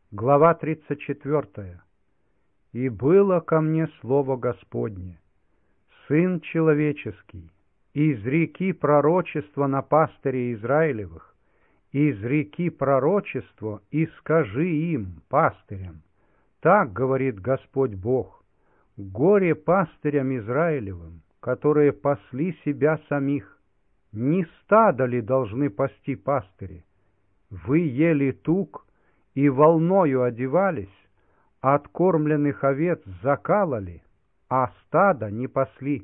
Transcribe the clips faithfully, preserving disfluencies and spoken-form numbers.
Глава тридцать четвёртая. «И было ко мне слово Господне: Сын человеческий, изреки пророчество на пастырей Израилевых, изреки пророчество и скажи им, пастырям: так говорит Господь Бог: горе пастырям Израилевым, которые пасли себя самих. Не стадо ли должны пасти пастыри? Вы ели тук и волною одевались, откормленных овец закалали, а стадо не пасли,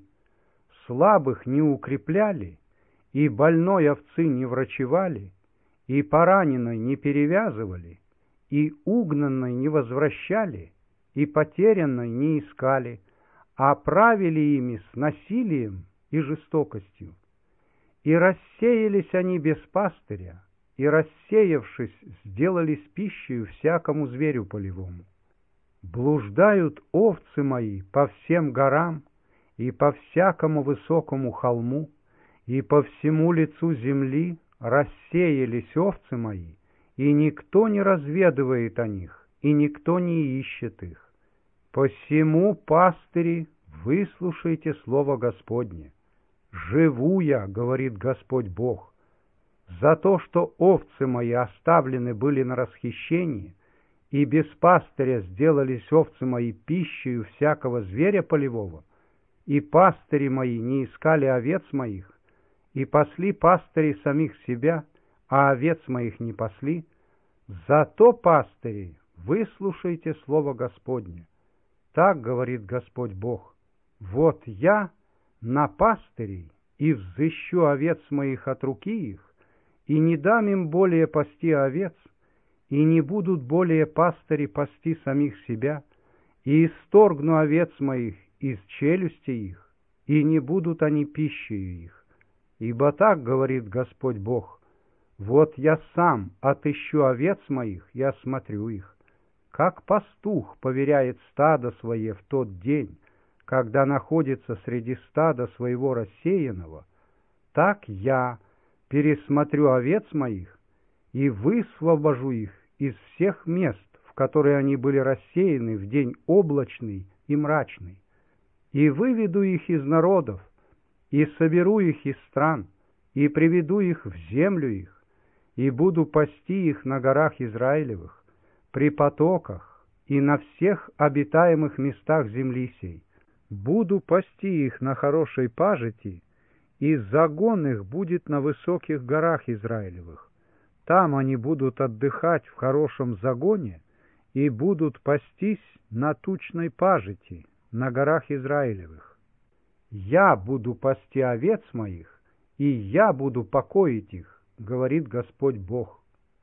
слабых не укрепляли, и больной овцы не врачевали, и пораненной не перевязывали, и угнанной не возвращали, и потерянной не искали, а правили ими с насилием и жестокостью. И рассеялись они без пастыря, и, рассеявшись, сделались пищей всякому зверю полевому. Блуждают овцы мои по всем горам и по всякому высокому холму, и по всему лицу земли рассеялись овцы мои, и никто не разведывает о них, и никто не ищет их. Посему, пастыри, выслушайте слово Господне. Живу я, говорит Господь Бог, за то, что овцы мои оставлены были на расхищении, и без пастыря сделались овцы мои пищей всякого зверя полевого, и пастыри мои не искали овец моих, и пасли пастыри самих себя, а овец моих не пасли. Зато, пастыри, выслушайте слово Господне. Так говорит Господь Бог: вот я на пастырей и взыщу овец моих от руки их, и не дам им более пасти овец, и не будут более пастыри пасти самих себя, и исторгну овец моих из челюсти их, и не будут они пищей их. Ибо так говорит Господь Бог: вот я сам отыщу овец моих и осмотрю их, как пастух поверяет стадо свое в тот день, когда находится среди стада своего рассеянного, так я пересмотрю овец моих и высвобожу их из всех мест, в которые они были рассеяны в день облачный и мрачный, и выведу их из народов, и соберу их из стран, и приведу их в землю их, и буду пасти их на горах Израилевых, при потоках и на всех обитаемых местах земли сей. Буду пасти их на хорошей пажити, и загон их будет на высоких горах Израилевых. Там они будут отдыхать в хорошем загоне и будут пастись на тучной пажити на горах Израилевых. Я буду пасти овец моих, и я буду покоить их, говорит Господь Бог.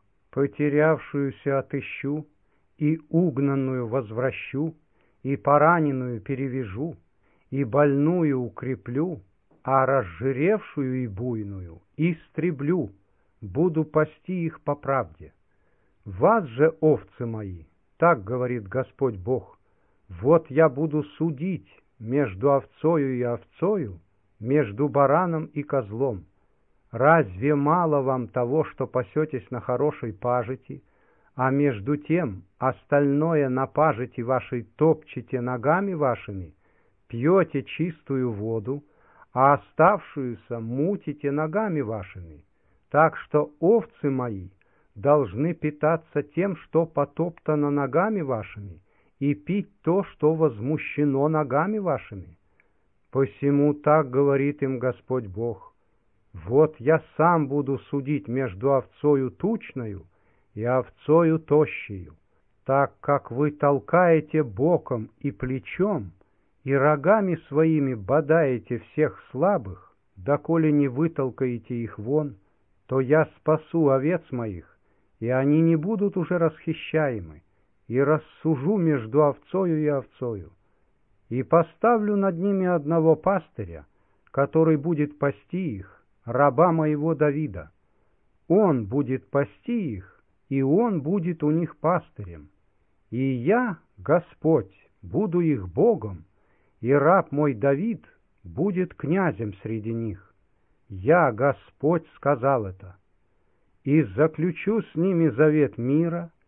Потерявшуюся отыщу, и угнанную возвращу, и пораненную перевяжу, и больную укреплю, а разжиревшую и буйную истреблю, буду пасти их по правде. Вас же, овцы мои, так говорит Господь Бог, вот я буду судить между овцою и овцою, между бараном и козлом. Разве мало вам того, что пасетесь на хорошей пажити, а между тем остальное на пажити вашей топчете ногами вашими, пьете чистую воду, а оставшуюся мутите ногами вашими, так что овцы мои должны питаться тем, что потоптано ногами вашими, и пить то, что возмущено ногами вашими. Посему так говорит им Господь Бог: вот я сам буду судить между овцою тучною и овцою тощею, так как вы толкаете боком и плечом, и рогами своими бодаете всех слабых, доколе не вытолкаете их вон, то я спасу овец моих, и они не будут уже расхищаемы, и рассужу между овцою и овцою, и поставлю над ними одного пастыря, который будет пасти их, раба моего Давида. Он будет пасти их, и он будет у них пастырем. И я, Господь, буду их Богом, и раб мой Давид будет князем среди них. Я, Господь, сказал это. И заключу с ними завет мира,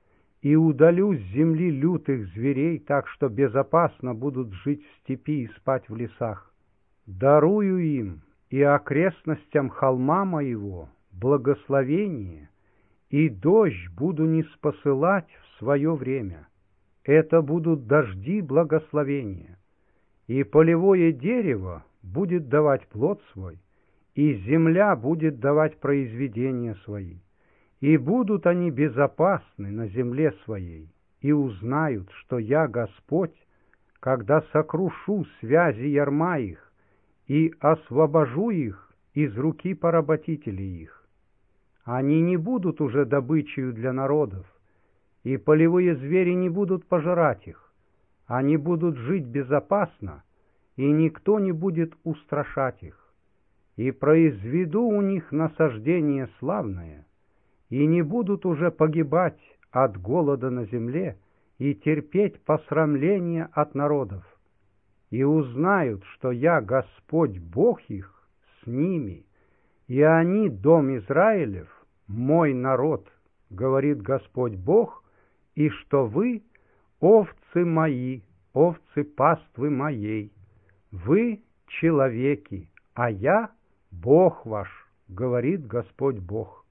и удалю с земли лютых зверей, так что безопасно будут жить в степи и спать в лесах. Дарую им и окрестностям холма моего благословение, и дождь буду ниспосылать в свое время. Это будут дожди благословения, и полевое дерево будет давать плод свой, и земля будет давать произведения свои, и будут они безопасны на земле своей, и узнают, что я Господь, когда сокрушу связи ярма их и освобожу их из руки поработителей их. Они не будут уже добычей для народов, и полевые звери не будут пожирать их. Они будут жить безопасно, и никто не будет устрашать их. И произведу у них насаждение славное, и не будут уже погибать от голода на земле и терпеть посрамления от народов. И узнают, что я Господь Бог их с ними, и они, дом Израилев, мой народ, говорит Господь Бог, и что вы овцы мои, овцы паствы моей, вы человеки, а я Бог ваш, говорит Господь Бог.